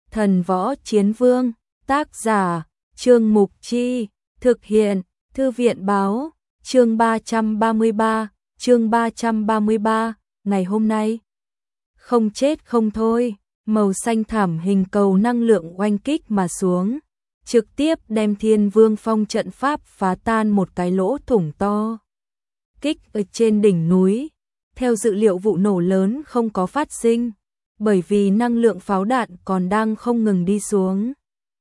Thần Võ Chiến Vương, tác giả, Trương Mục Chi, thực hiện, Thư viện báo, chương 333, ngày hôm nay. Không chết không thôi, màu xanh thảm hình cầu năng lượng oanh kích mà xuống, trực tiếp đem Thiên Vương Phong trận pháp phá tan một cái lỗ thủng to. Kích ở trên đỉnh núi, theo dự liệu vụ nổ lớn không có phát sinh, bởi vì năng lượng pháo đạn còn đang không ngừng đi xuống.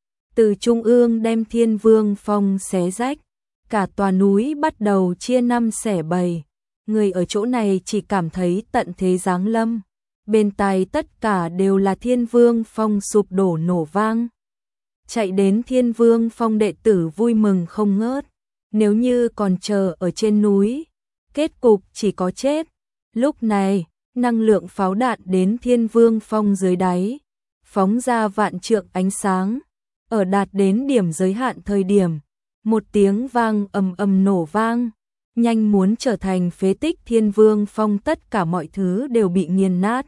Từ trung ương đem Thiên Vương Phong xé rách, cả tòa núi bắt đầu chia năm xẻ bảy, người ở chỗ này chỉ cảm thấy tận thế giáng lâm, bên tai tất cả đều là Thiên Vương Phong sụp đổ nổ vang. Chạy đến Thiên Vương Phong đệ tử vui mừng không ngớt, nếu như còn chờ ở trên núi, kết cục chỉ có chết. Lúc này, năng lượng pháo đạn đến Thiên Vương Phong dưới đáy, phóng ra vạn trượng ánh sáng, ở đạt đến điểm giới hạn thời điểm, một tiếng vang ầm ầm nổ vang, nhanh muốn trở thành phế tích Thiên Vương Phong, tất cả mọi thứ đều bị nghiền nát.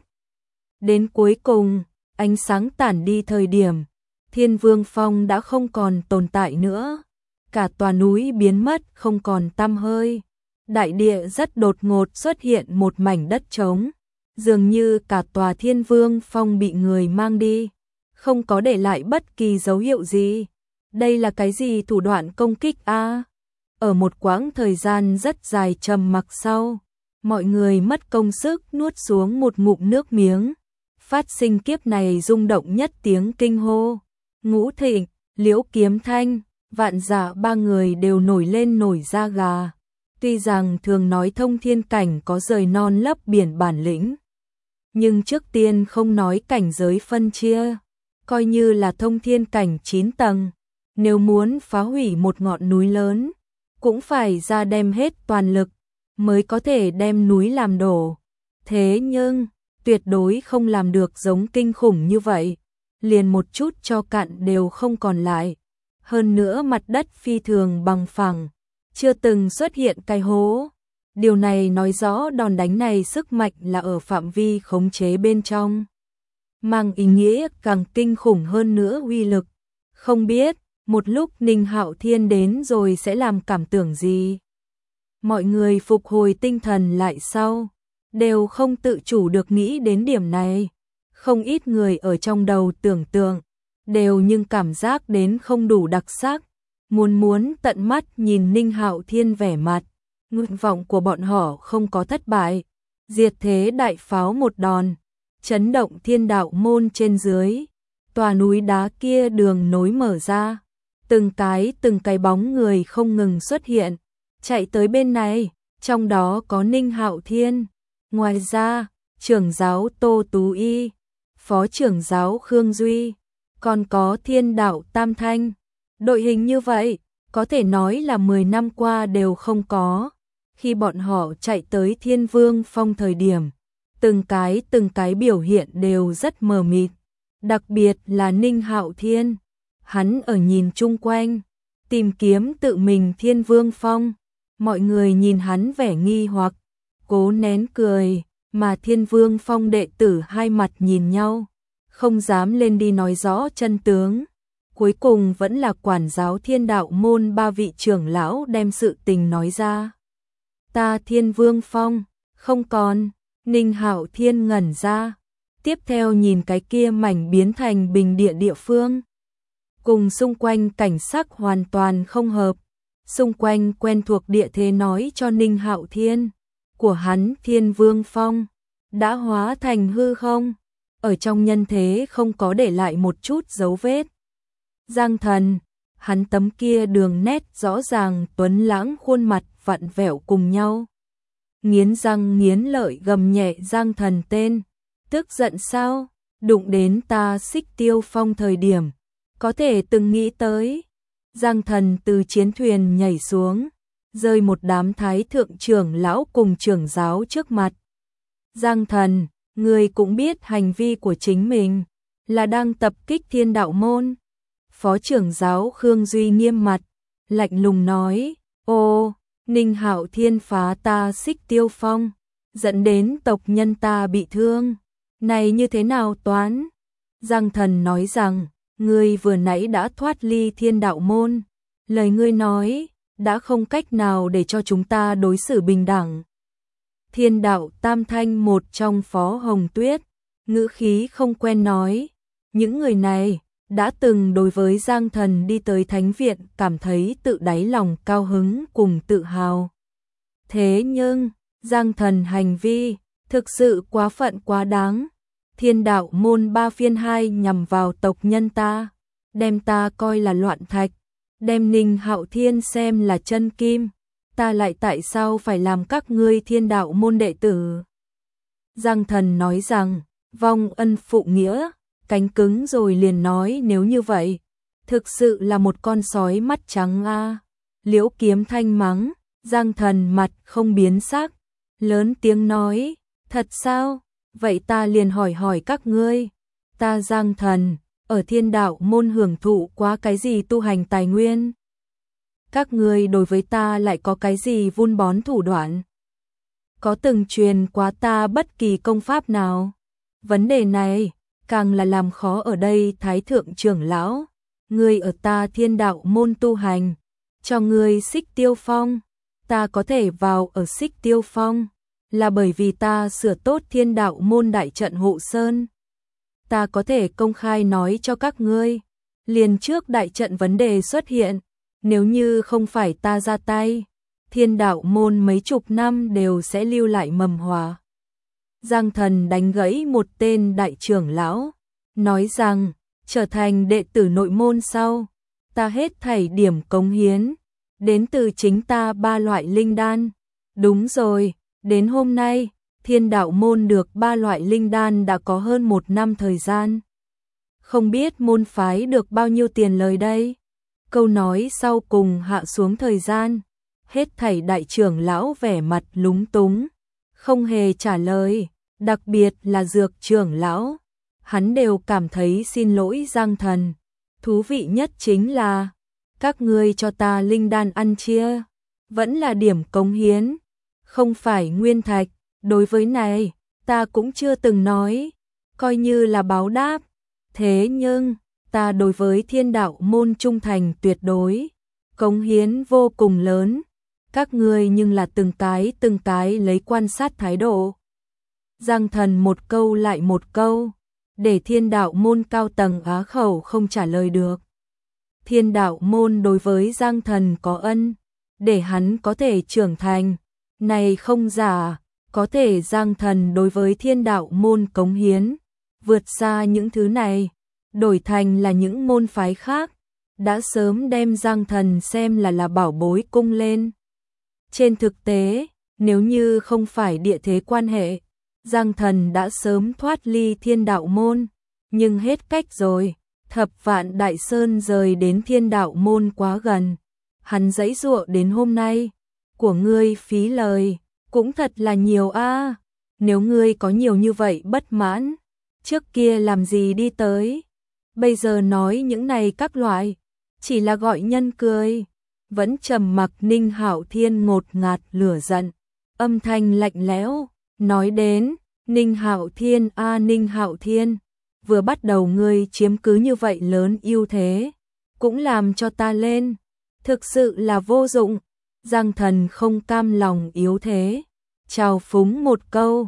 Đến cuối cùng, ánh sáng tản đi thời điểm, Thiên Vương Phong đã không còn tồn tại nữa, cả tòa núi biến mất không còn tăm hơi. Đại địa rất đột ngột xuất hiện một mảnh đất trống, dường như cả tòa Thiên Vương Phong bị người mang đi, không có để lại bất kỳ dấu hiệu gì. Đây là cái gì thủ đoạn công kích a? Ở một quãng thời gian rất dài trầm mặc sau, mọi người mất công sức nuốt xuống một ngụm nước miếng. Phát sinh kiếp này rung động nhất tiếng kinh hô. Ngũ Thịnh, Liễu Kiếm Thanh, Vạn Dạ ba người đều nổi lên nổi da gà. Tuy rằng thường nói thông thiên cảnh có rời non lấp biển bản lĩnh, nhưng trước tiên không nói cảnh giới phân chia, coi như là thông thiên cảnh 9 tầng, nếu muốn phá hủy một ngọn núi lớn, cũng phải ra đem hết toàn lực, mới có thể đem núi làm đổ. Thế nhưng, tuyệt đối không làm được giống kinh khủng như vậy, liền một chút cho cặn đều không còn lại. Hơn nữa mặt đất phi thường bằng phẳng, chưa từng xuất hiện cái hố. Điều này nói rõ đòn đánh này sức mạnh là ở phạm vi khống chế bên trong, mang ý nghĩa càng kinh khủng hơn nữa uy lực. Không biết, một lúc Ninh Hạo Thiên đến rồi sẽ làm cảm tưởng gì? Mọi người phục hồi tinh thần lại sau, đều không tự chủ được nghĩ đến điểm này. Không ít người ở trong đầu tưởng tượng, đều nhưng cảm giác đến không đủ đặc sắc. Muốn tận mắt nhìn Ninh Hạo Thiên vẻ mặt, nguyện vọng của bọn họ không có thất bại. Diệt thế đại pháo một đòn, chấn động thiên đạo môn trên dưới, tòa núi đá kia đường nối mở ra, từng cái bóng người không ngừng xuất hiện, chạy tới bên này, trong đó có Ninh Hạo Thiên, ngoài ra, trưởng giáo Tô Tú Y, phó trưởng giáo Khương Duy, còn có Thiên Đạo Tam Thanh. Đội hình như vậy, có thể nói là 10 năm qua đều không có. Khi bọn họ chạy tới Thiên Vương Phong thời điểm, từng cái biểu hiện đều rất mờ mịt. Đặc biệt là Ninh Hạo Thiên, hắn ở nhìn chung quanh, tìm kiếm tự mình Thiên Vương Phong. Mọi người nhìn hắn vẻ nghi hoặc, cố nén cười, mà Thiên Vương Phong đệ tử hai mặt nhìn nhau, không dám lên đi nói rõ chân tướng. Cuối cùng vẫn là quản giáo Thiên Đạo môn 3 vị trưởng lão đem sự tình nói ra. Ta Thiên Vương Phong, không còn. Ninh Hạo Thiên ngẩn ra, tiếp theo nhìn cái kia mảnh biến thành bình địa địa phương, cùng xung quanh cảnh sắc hoàn toàn không hợp. Xung quanh quen thuộc địa thế nói cho Ninh Hạo Thiên, của hắn Thiên Vương Phong đã hóa thành hư không, ở trong nhân thế không có để lại một chút dấu vết. Giang Thần, hắn tấm kia đường nét rõ ràng tuấn lãng khuôn mặt vặn vẹo cùng nhau. Nghiến răng nghiến lợi gầm nhẹ Giang Thần tên, tức giận sao? Đụng đến ta Xích Tiêu Phong thời điểm, có thể từng nghĩ tới. Giang Thần từ chiến thuyền nhảy xuống, rơi một đám thái thượng trưởng lão cùng trưởng giáo trước mặt. Giang Thần, người cũng biết hành vi của chính mình là đang tập kích Thiên Đạo môn. Phó trưởng giáo Khương Duy nghiêm mặt, lạnh lùng nói, ô, Ninh Hạo Thiên phá ta Xích Tiêu Phong, dẫn đến tộc nhân ta bị thương, này như thế nào toán? Giang Thần nói rằng, ngươi vừa nãy đã thoát ly Thiên Đạo môn, lời ngươi nói đã không cách nào để cho chúng ta đối xử bình đẳng. Thiên Đạo Tam Thanh một trong Phó Hồng Tuyết, ngữ khí không quen nói, những người này đã từng đối với Giang Thần đi tới thánh viện cảm thấy tự đáy lòng cao hứng cùng tự hào. Thế nhưng, Giang Thần hành vi thực sự quá phận quá đáng. Thiên Đạo môn 3 phiên 2 nhằm vào tộc nhân ta, đem ta coi là loạn thạch, đem Ninh Hạo Thiên xem là chân kim, ta lại tại sao phải làm các ngươi Thiên Đạo môn đệ tử? Giang Thần nói rằng, vong ân phụ nghĩa, cánh cứng rồi liền nói nếu như vậy, thực sự là một con sói mắt trắng a. Liễu Kiếm Thanh mắng, Giang Thần mặt không biến sắc, lớn tiếng nói, thật sao? Vậy ta liền hỏi các ngươi, ta Giang Thần, ở Thiên Đạo môn hưởng thụ quá cái gì tu hành tài nguyên? Các ngươi đối với ta lại có cái gì vun bón thủ đoạn? Có từng truyền quá ta bất kỳ công pháp nào? Vấn đề này, càng là làm khó ở đây Thái Thượng trưởng lão. Ngươi ở ta Thiên Đạo môn tu hành, cho ngươi Xích Tiêu Phong, ta có thể vào ở Xích Tiêu Phong, là bởi vì ta sửa tốt Thiên Đạo môn đại trận hộ sơn. Ta có thể công khai nói cho các ngươi, liền trước đại trận vấn đề xuất hiện, nếu như không phải ta ra tay, Thiên Đạo môn mấy chục năm đều sẽ lưu lại mầm họa. Giang Thần đánh gãy một tên đại trưởng lão, nói rằng, trở thành đệ tử nội môn sau, ta hết thảy điểm cống hiến, đến từ chính ta 3 loại linh đan. Đúng rồi, đến hôm nay, Thiên Đạo môn được 3 loại linh đan đã có hơn 1 năm thời gian. Không biết môn phái được bao nhiêu tiền lời đây? Câu nói sau cùng hạ xuống thời gian, hết thảy đại trưởng lão vẻ mặt lúng túng, không hề trả lời, đặc biệt là Dược trưởng lão, hắn đều cảm thấy xin lỗi Giang Thần. Thú vị nhất chính là, các ngươi cho ta linh đan ăn chia, vẫn là điểm cống hiến, không phải nguyên thạch, đối với này, ta cũng chưa từng nói, coi như là báo đáp, thế nhưng, ta đối với Thiên Đạo môn trung thành tuyệt đối, cống hiến vô cùng lớn, các ngươi nhưng là từng cái lấy quan sát thái độ. Giang Thần một câu lại một câu, để Thiên Đạo môn cao tầng á khẩu không trả lời được. Thiên Đạo môn đối với Giang Thần có ân, để hắn có thể trưởng thành, này không giả, có thể Giang Thần đối với Thiên Đạo môn cống hiến, vượt xa những thứ này, đổi thành là những môn phái khác, đã sớm đem Giang Thần xem là bảo bối cung lên. Trên thực tế, nếu như không phải địa thế quan hệ, Giang Thần đã sớm thoát ly Thiên Đạo môn, nhưng hết cách rồi, Thập Vạn Đại Sơn rời đến Thiên Đạo môn quá gần, hắn giãy giụa đến hôm nay, của ngươi phí lời, cũng thật là nhiều a. Nếu ngươi có nhiều như vậy bất mãn, trước kia làm gì đi tới, bây giờ nói những này các loại, chỉ là gọi nhân cười. Vẫn trầm mặc Ninh Hạo Thiên ngột ngạt lửa giận, âm thanh lạnh lẽo, nói đến, Ninh Hạo Thiên a Ninh Hạo Thiên, vừa bắt đầu ngươi chiếm cứ như vậy lớn ưu thế, cũng làm cho ta lên, thực sự là vô dụng. Giang Thần không cam lòng yếu thế, chào phúng một câu,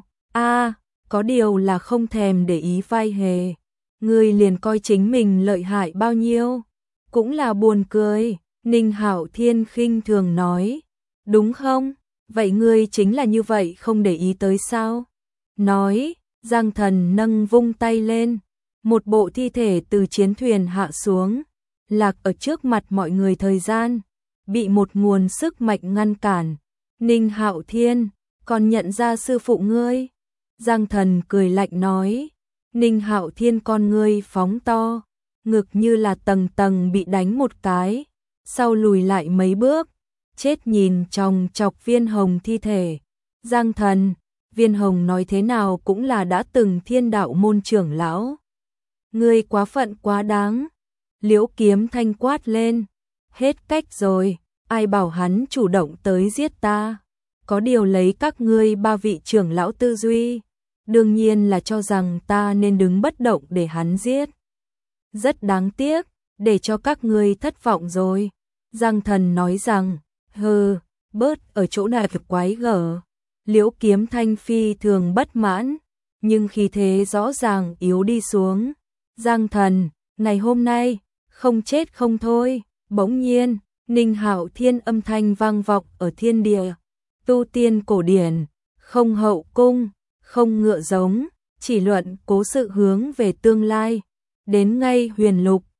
có điều là không thèm để ý vai hề, ngươi liền coi chính mình lợi hại bao nhiêu, cũng là buồn cười. Ninh Hạo Thiên khinh thường nói, đúng không? Vậy ngươi chính là như vậy không để ý tới sao? Nói, Giang Thần nâng vung tay lên, một bộ thi thể từ chiến thuyền hạ xuống, lạc ở trước mặt mọi người thời gian, bị một nguồn sức mạnh ngăn cản. Ninh Hạo Thiên, còn nhận ra sư phụ ngươi? Giang Thần cười lạnh nói, Ninh Hạo Thiên con ngươi phóng to, ngực như là tầng tầng bị đánh một cái. Sau lùi lại mấy bước, chết nhìn chòng chọc Viên Hồng thi thể. Giang Thần, Viên Hồng nói thế nào cũng là đã từng Thiên Đạo môn trưởng lão. Ngươi quá phận quá đáng. Liễu Kiếm Thanh quát lên. Hết cách rồi, ai bảo hắn chủ động tới giết ta. Có điều lấy các ngươi 3 vị trưởng lão tư duy, đương nhiên là cho rằng ta nên đứng bất động để hắn giết. Rất đáng tiếc, để cho các ngươi thất vọng rồi. Giang Thần nói rằng, hừ, bớt ở chỗ này quái gở. Liễu Kiếm Thanh phi thường bất mãn, nhưng khi thế rõ ràng yếu đi xuống. Giang Thần, ngày hôm nay, không chết không thôi. Bỗng nhiên, Ninh Hạo Thiên âm thanh vang vọng ở thiên địa. Tu tiên cổ điển, không hậu cung, không ngựa giống, chỉ luận cố sự hướng về tương lai. Đến ngay huyền lục,